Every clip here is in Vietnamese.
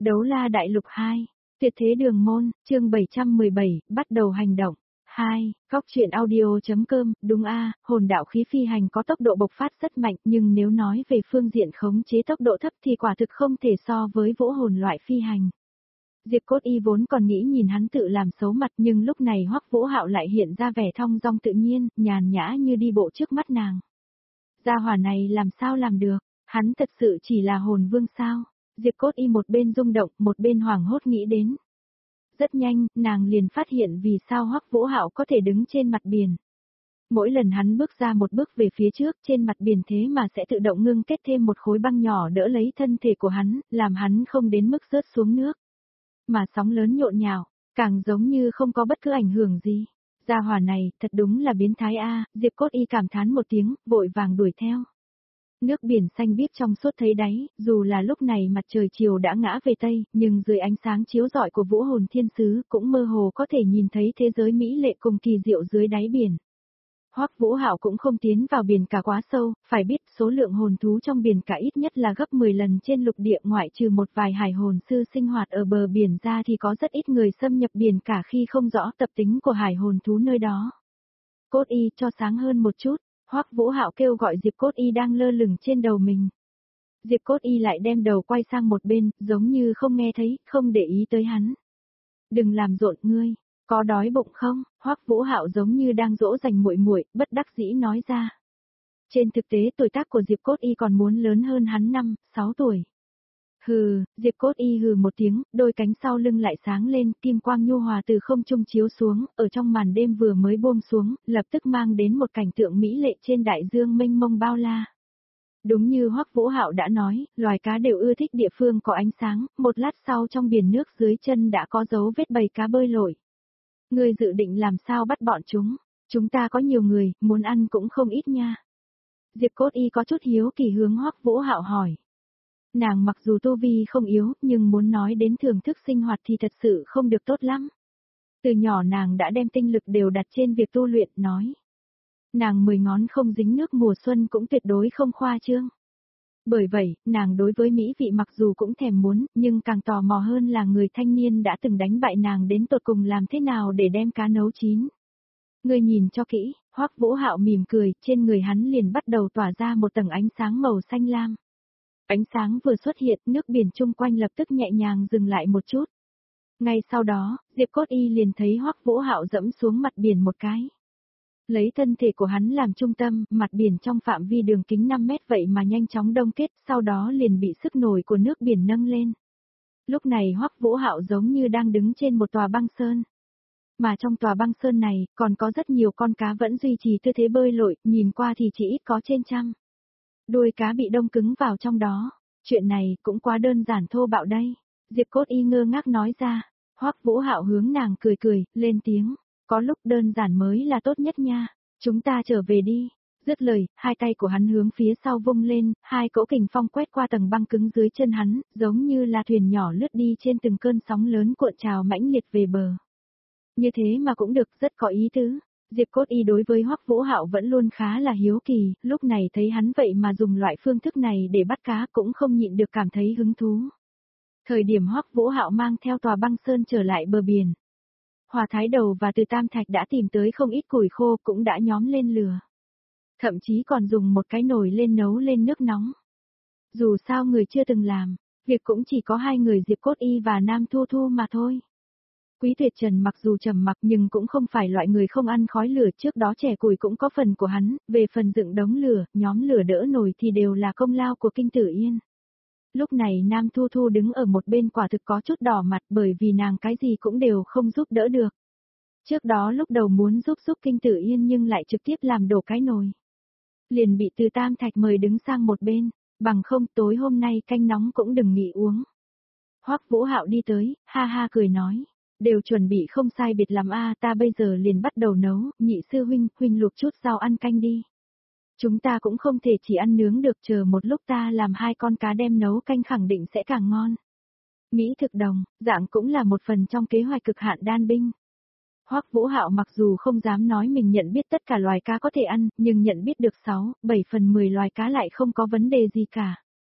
Đấu la đại lục 2, tuyệt thế đường môn, chương 717, bắt đầu hành động. 2, Góc truyện audio.com, đúng hồn đạo khí phi hành có tốc độ bộc phát rất mạnh nhưng nếu nói về phương diện khống chế tốc độ thấp thì quả thực không thể so với vũ hồn loại phi hành. Diệp Cốt Y vốn còn nghĩ nhìn hắn tự làm xấu mặt nhưng lúc này Hoắc Vũ Hạo lại hiện ra vẻ thong dong tự nhiên, nhàn nhã như đi bộ trước mắt nàng. Gia hỏa này làm sao làm được, hắn thật sự chỉ là hồn vương sao? Diệp Cốt Y một bên rung động, một bên hoảng hốt nghĩ đến. Rất nhanh, nàng liền phát hiện vì sao Hoắc Vũ Hạo có thể đứng trên mặt biển. Mỗi lần hắn bước ra một bước về phía trước trên mặt biển thế mà sẽ tự động ngưng kết thêm một khối băng nhỏ đỡ lấy thân thể của hắn, làm hắn không đến mức rớt xuống nước. Mà sóng lớn nhộn nhạo, càng giống như không có bất cứ ảnh hưởng gì. Gia hỏa này, thật đúng là biến thái Diệp Cốt Y cảm thán một tiếng, vội vàng đuổi theo. Nước biển xanh biếc trong suốt thấy đáy, dù là lúc này mặt trời chiều đã ngã về Tây, nhưng dưới ánh sáng chiếu rọi của vũ hồn thiên sứ cũng mơ hồ có thể nhìn thấy thế giới mỹ lệ cùng kỳ diệu dưới đáy biển. Hoắc Vũ Hạo cũng không tiến vào biển cả quá sâu, phải biết số lượng hồn thú trong biển cả ít nhất là gấp 10 lần trên lục địa, ngoại trừ một vài hải hồn sư sinh hoạt ở bờ biển ra thì có rất ít người xâm nhập biển cả khi không rõ tập tính của hải hồn thú nơi đó. Cốt Y cho sáng hơn một chút. Hoắc Vũ Hạo kêu gọi Diệp Cốt Y đang lơ lửng trên đầu mình. Diệp Cốt Y lại đem đầu quay sang một bên, giống như không nghe thấy, không để ý tới hắn. Đừng làm rộn ngươi, có đói bụng không? Hoắc Vũ Hạo giống như đang dỗ dành muội muội, bất đắc dĩ nói ra. Trên thực tế tuổi tác của Diệp Cốt Y còn muốn lớn hơn hắn 5-6 tuổi. Hừ, Diệp Cốt Y hừ một tiếng, đôi cánh sau lưng lại sáng lên, kim quang nhu hòa từ không trung chiếu xuống, ở trong màn đêm vừa mới buông xuống, lập tức mang đến một cảnh tượng mỹ lệ trên đại dương mênh mông bao la. Đúng như Hoắc Vũ Hạo đã nói, loài cá đều ưa thích địa phương có ánh sáng, một lát sau trong biển nước dưới chân đã có dấu vết bầy cá bơi lội. Ngươi dự định làm sao bắt bọn chúng ta có nhiều người, muốn ăn cũng không ít nha. Diệp Cốt Y có chút hiếu kỳ hướng Hoắc Vũ Hạo hỏi. Nàng mặc dù tu vi không yếu, nhưng muốn nói đến thưởng thức sinh hoạt thì thật sự không được tốt lắm. Từ nhỏ nàng đã đem tinh lực đều đặt trên việc tu luyện, nói. Nàng 10 ngón không dính nước mùa xuân cũng tuyệt đối không khoa trương. Bởi vậy, nàng đối với mỹ vị mặc dù cũng thèm muốn, nhưng càng tò mò hơn là người thanh niên đã từng đánh bại nàng đến tột cùng làm thế nào để đem cá nấu chín. Ngươi nhìn cho kỹ, Hoắc Vũ Hạo mỉm cười, trên người hắn liền bắt đầu tỏa ra một tầng ánh sáng màu xanh lam. Ánh sáng vừa xuất hiện, nước biển chung quanh lập tức nhẹ nhàng dừng lại một chút. Ngay sau đó, Diệp Cốt Y liền thấy Hoắc Vũ Hạo dẫm xuống mặt biển một cái. Lấy thân thể của hắn làm trung tâm, mặt biển trong phạm vi đường kính 5 mét vậy mà nhanh chóng đông kết, sau đó liền bị sức nổi của nước biển nâng lên. Lúc này Hoắc Vũ Hạo giống như đang đứng trên một tòa băng sơn. Mà trong tòa băng sơn này, còn có rất nhiều con cá vẫn duy trì tư thế bơi lội, nhìn qua thì chỉ ít có trên trăm. Đuôi cá bị đông cứng vào trong đó. Chuyện này cũng quá đơn giản thô bạo đây. Diệp Cốt Y ngơ ngác nói ra. Hoắc Vũ Hạo hướng nàng cười cười, lên tiếng. Có lúc đơn giản mới là tốt nhất nha. Chúng ta trở về đi. Dứt lời, hai tay của hắn hướng phía sau vung lên, hai cỗ kình phong quét qua tầng băng cứng dưới chân hắn, giống như là thuyền nhỏ lướt đi trên từng cơn sóng lớn cuộn trào mãnh liệt về bờ. Như thế mà cũng được, rất có ý tứ. Diệp Cốt Y đối với Hoắc Vũ Hạo vẫn luôn khá là hiếu kỳ, lúc này thấy hắn vậy mà dùng loại phương thức này để bắt cá cũng không nhịn được cảm thấy hứng thú. Thời điểm Hoắc Vũ Hạo mang theo tòa băng sơn trở lại bờ biển. Hòa Thái Đầu và Từ Tam Thạch đã tìm tới không ít củi khô cũng đã nhóm lên lửa. Thậm chí còn dùng một cái nồi lên nấu lên nước nóng. Dù sao người chưa từng làm, việc cũng chỉ có hai người Diệp Cốt Y và Nam Thu Thu mà thôi. Quý Tuyệt Trần mặc dù trầm mặc nhưng cũng không phải loại người không ăn khói lửa, trước đó trẻ củi cũng có phần của hắn, về phần dựng đống lửa, nhóm lửa đỡ nổi thì đều là công lao của Kinh Tử Yên. Lúc này Nam Thu Thu đứng ở một bên quả thực có chút đỏ mặt bởi vì nàng cái gì cũng đều không giúp đỡ được. Trước đó lúc đầu muốn giúp Kinh Tử Yên nhưng lại trực tiếp làm đổ cái nồi. Liền bị Từ Tam Thạch mời đứng sang một bên, bằng không tối hôm nay canh nóng cũng đừng nghỉ uống. Hoắc Vũ Hạo đi tới, ha ha cười nói. Đều chuẩn bị không sai biệt lắm ta bây giờ liền bắt đầu nấu, nhị sư huynh luộc chút rau ăn canh đi. Chúng ta cũng không thể chỉ ăn nướng được, chờ một lúc ta làm 2 con cá đem nấu canh khẳng định sẽ càng ngon. Mỹ thực đồng, dạng cũng là một phần trong kế hoạch cực hạn đan binh. Hoắc Vũ Hạo mặc dù không dám nói mình nhận biết tất cả loài cá có thể ăn, nhưng nhận biết được 6-7 phần 10 loài cá lại không có vấn đề gì cả.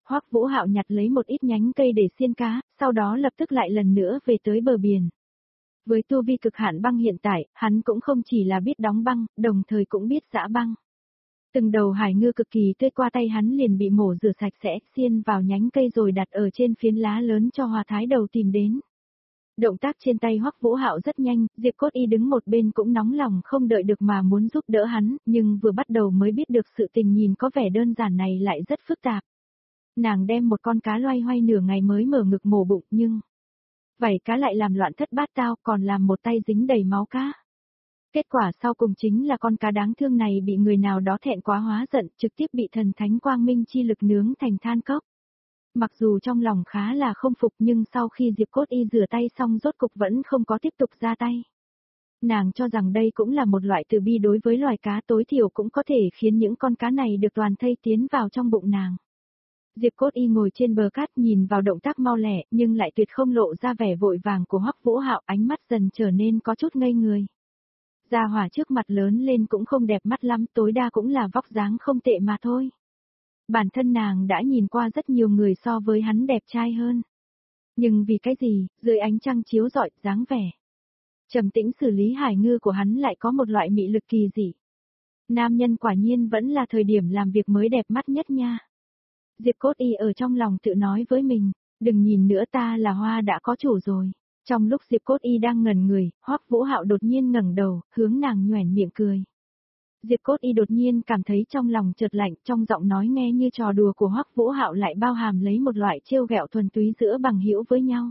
Hoắc Vũ Hạo nhặt lấy một ít nhánh cây để xiên cá, sau đó lập tức lại lần nữa về tới bờ biển. Với tu vi cực hạn băng hiện tại, hắn cũng không chỉ là biết đóng băng, đồng thời cũng biết giã băng. Từng đầu hải ngư cực kỳ tươi qua tay hắn liền bị mổ rửa sạch sẽ, xiên vào nhánh cây rồi đặt ở trên phiến lá lớn cho Hòa Thái Đầu tìm đến. Động tác trên tay Hoắc Vũ Hạo rất nhanh, Diệp Cốt Y đứng một bên cũng nóng lòng không đợi được mà muốn giúp đỡ hắn, nhưng vừa bắt đầu mới biết được sự tình nhìn có vẻ đơn giản này lại rất phức tạp. Nàng đem một con cá loay hoay nửa ngày mới mở ngực mổ bụng nhưng vảy cá lại làm loạn thất bát tao còn làm một tay dính đầy máu cá. Kết quả sau cùng chính là con cá đáng thương này bị người nào đó thẹn quá hóa giận trực tiếp bị thần thánh quang minh chi lực nướng thành than cốc. Mặc dù trong lòng khá là không phục nhưng sau khi Diệp Cốt Y rửa tay xong rốt cục vẫn không có tiếp tục ra tay. Nàng cho rằng đây cũng là một loại từ bi đối với loài cá tối thiểu cũng có thể khiến những con cá này được toàn thây tiến vào trong bụng nàng. Diệp Cốt Y ngồi trên bờ cát nhìn vào động tác mau lẹ nhưng lại tuyệt không lộ ra vẻ vội vàng của Hoắc Vũ Hạo, ánh mắt dần trở nên có chút ngây người. Gia hỏa trước mặt lớn lên cũng không đẹp mắt lắm, tối đa cũng là vóc dáng không tệ mà thôi. Bản thân nàng đã nhìn qua rất nhiều người so với hắn đẹp trai hơn. Nhưng vì cái gì, dưới ánh trăng chiếu rọi, dáng vẻ trầm tĩnh xử lý hải ngư của hắn lại có một loại mị lực kỳ dị. Nam nhân quả nhiên vẫn là thời điểm làm việc mới đẹp mắt nhất nha. Diệp Cốt Y ở trong lòng tự nói với mình, đừng nhìn nữa, ta là hoa đã có chủ rồi. Trong lúc Diệp Cốt Y đang ngẩn người, Hoắc Vũ Hạo đột nhiên ngẩng đầu, hướng nàng nhoẻn miệng cười. Diệp Cốt Y đột nhiên cảm thấy trong lòng chợt lạnh, trong giọng nói nghe như trò đùa của Hoắc Vũ Hạo lại bao hàm lấy một loại trêu ghẹo thuần túy giữa bằng hữu với nhau.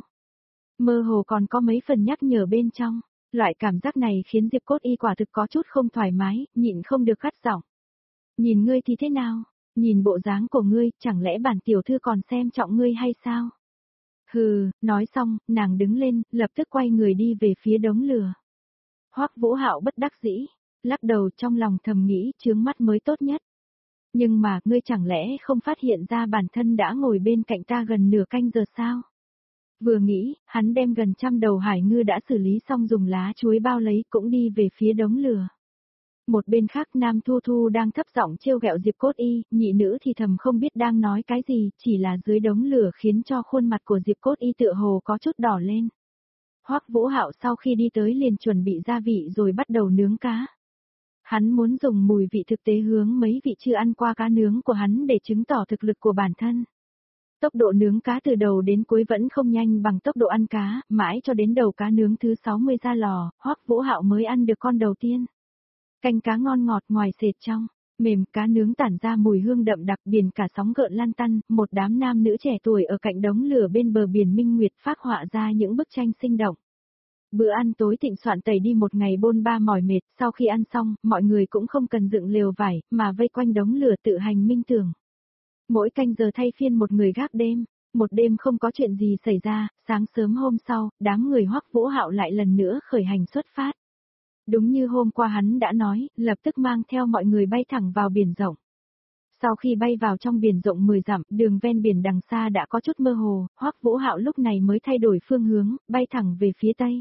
Mơ hồ còn có mấy phần nhắc nhở bên trong, loại cảm giác này khiến Diệp Cốt Y quả thực có chút không thoải mái, nhịn không được gắt giọng. Nhìn ngươi thì thế nào? Nhìn bộ dáng của ngươi, chẳng lẽ bản tiểu thư còn xem trọng ngươi hay sao? Hừ, nói xong, nàng đứng lên, lập tức quay người đi về phía đống lửa. Hoắc Vũ Hạo bất đắc dĩ, lắc đầu trong lòng thầm nghĩ chướng mắt mới tốt nhất. Nhưng mà, ngươi chẳng lẽ không phát hiện ra bản thân đã ngồi bên cạnh ta gần nửa canh giờ sao? Vừa nghĩ, hắn đem gần 100 đầu hải ngư đã xử lý xong dùng lá chuối bao lấy cũng đi về phía đống lửa. Một bên khác Nam Thu Thu đang thấp giọng trêu ghẹo Diệp Cốt Y, nhị nữ thì thầm không biết đang nói cái gì, chỉ là dưới đống lửa khiến cho khuôn mặt của Diệp Cốt Y tựa hồ có chút đỏ lên. Hoắc Vũ Hạo sau khi đi tới liền chuẩn bị gia vị rồi bắt đầu nướng cá. Hắn muốn dùng mùi vị thực tế hướng mấy vị chưa ăn qua cá nướng của hắn để chứng tỏ thực lực của bản thân. Tốc độ nướng cá từ đầu đến cuối vẫn không nhanh bằng tốc độ ăn cá, mãi cho đến đầu cá nướng thứ 60 ra lò, Hoắc Vũ Hạo mới ăn được con đầu tiên. Canh cá ngon ngọt ngoài sệt trong, mềm, cá nướng tản ra mùi hương đậm đặc, biển cả sóng gợn lan tăn, một đám nam nữ trẻ tuổi ở cạnh đống lửa bên bờ biển minh nguyệt phác họa ra những bức tranh sinh động. Bữa ăn tối thịnh soạn tẩy đi một ngày bôn ba mỏi mệt, sau khi ăn xong, mọi người cũng không cần dựng lều vải, mà vây quanh đống lửa tự hành minh tưởng. Mỗi canh giờ thay phiên một người gác đêm, một đêm không có chuyện gì xảy ra, sáng sớm hôm sau, đám người Hoắc Vũ Hạo lại lần nữa khởi hành xuất phát. Đúng như hôm qua hắn đã nói, lập tức mang theo mọi người bay thẳng vào biển rộng. Sau khi bay vào trong biển rộng 10 dặm, đường ven biển đằng xa đã có chút mơ hồ, Hoắc Vũ Hạo lúc này mới thay đổi phương hướng, bay thẳng về phía tây.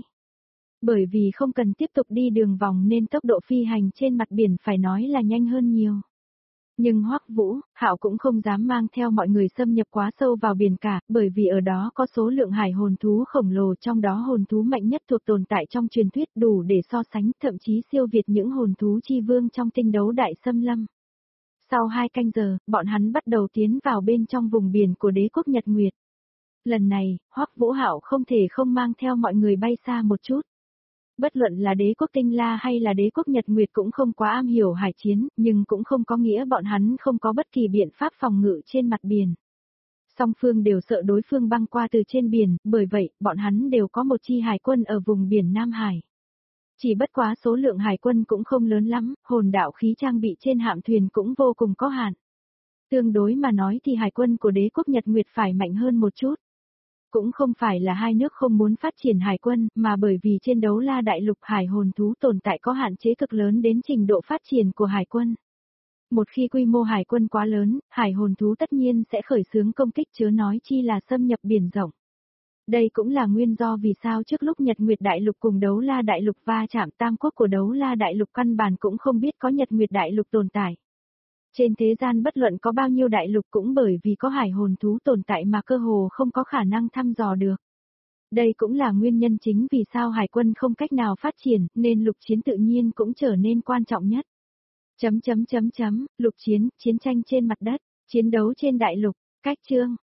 Bởi vì không cần tiếp tục đi đường vòng nên tốc độ phi hành trên mặt biển phải nói là nhanh hơn nhiều. Nhưng Hoắc Vũ Hạo cũng không dám mang theo mọi người xâm nhập quá sâu vào biển cả, bởi vì ở đó có số lượng hải hồn thú khổng lồ, trong đó hồn thú mạnh nhất thuộc tồn tại trong truyền thuyết đủ để so sánh, thậm chí siêu việt những hồn thú chi vương trong tinh đấu đại xâm lâm. Sau 2 canh giờ, bọn hắn bắt đầu tiến vào bên trong vùng biển của đế quốc Nhật Nguyệt. Lần này, Hoắc Vũ Hạo không thể không mang theo mọi người bay xa một chút. Bất luận là đế quốc Tinh La hay là đế quốc Nhật Nguyệt cũng không quá am hiểu hải chiến, nhưng cũng không có nghĩa bọn hắn không có bất kỳ biện pháp phòng ngự trên mặt biển. Song phương đều sợ đối phương băng qua từ trên biển, bởi vậy, bọn hắn đều có một chi hải quân ở vùng biển Nam Hải. Chỉ bất quá số lượng hải quân cũng không lớn lắm, hồn đạo khí trang bị trên hạm thuyền cũng vô cùng có hạn. Tương đối mà nói thì hải quân của đế quốc Nhật Nguyệt phải mạnh hơn một chút. Cũng không phải là hai nước không muốn phát triển hải quân, mà bởi vì trên Đấu La Đại Lục hải hồn thú tồn tại có hạn chế cực lớn đến trình độ phát triển của hải quân. Một khi quy mô hải quân quá lớn, hải hồn thú tất nhiên sẽ khởi xướng công kích, chớ nói chi là xâm nhập biển rộng. Đây cũng là nguyên do vì sao trước lúc Nhật Nguyệt Đại Lục cùng Đấu La Đại Lục va chạm, tam quốc của Đấu La Đại Lục căn bản cũng không biết có Nhật Nguyệt Đại Lục tồn tại. Trên thế gian bất luận có bao nhiêu đại lục cũng bởi vì có hải hồn thú tồn tại mà cơ hồ không có khả năng thăm dò được. Đây cũng là nguyên nhân chính vì sao hải quân không cách nào phát triển, nên lục chiến tự nhiên cũng trở nên quan trọng nhất. Lục chiến, chiến tranh trên mặt đất, chiến đấu trên đại lục, cách chương.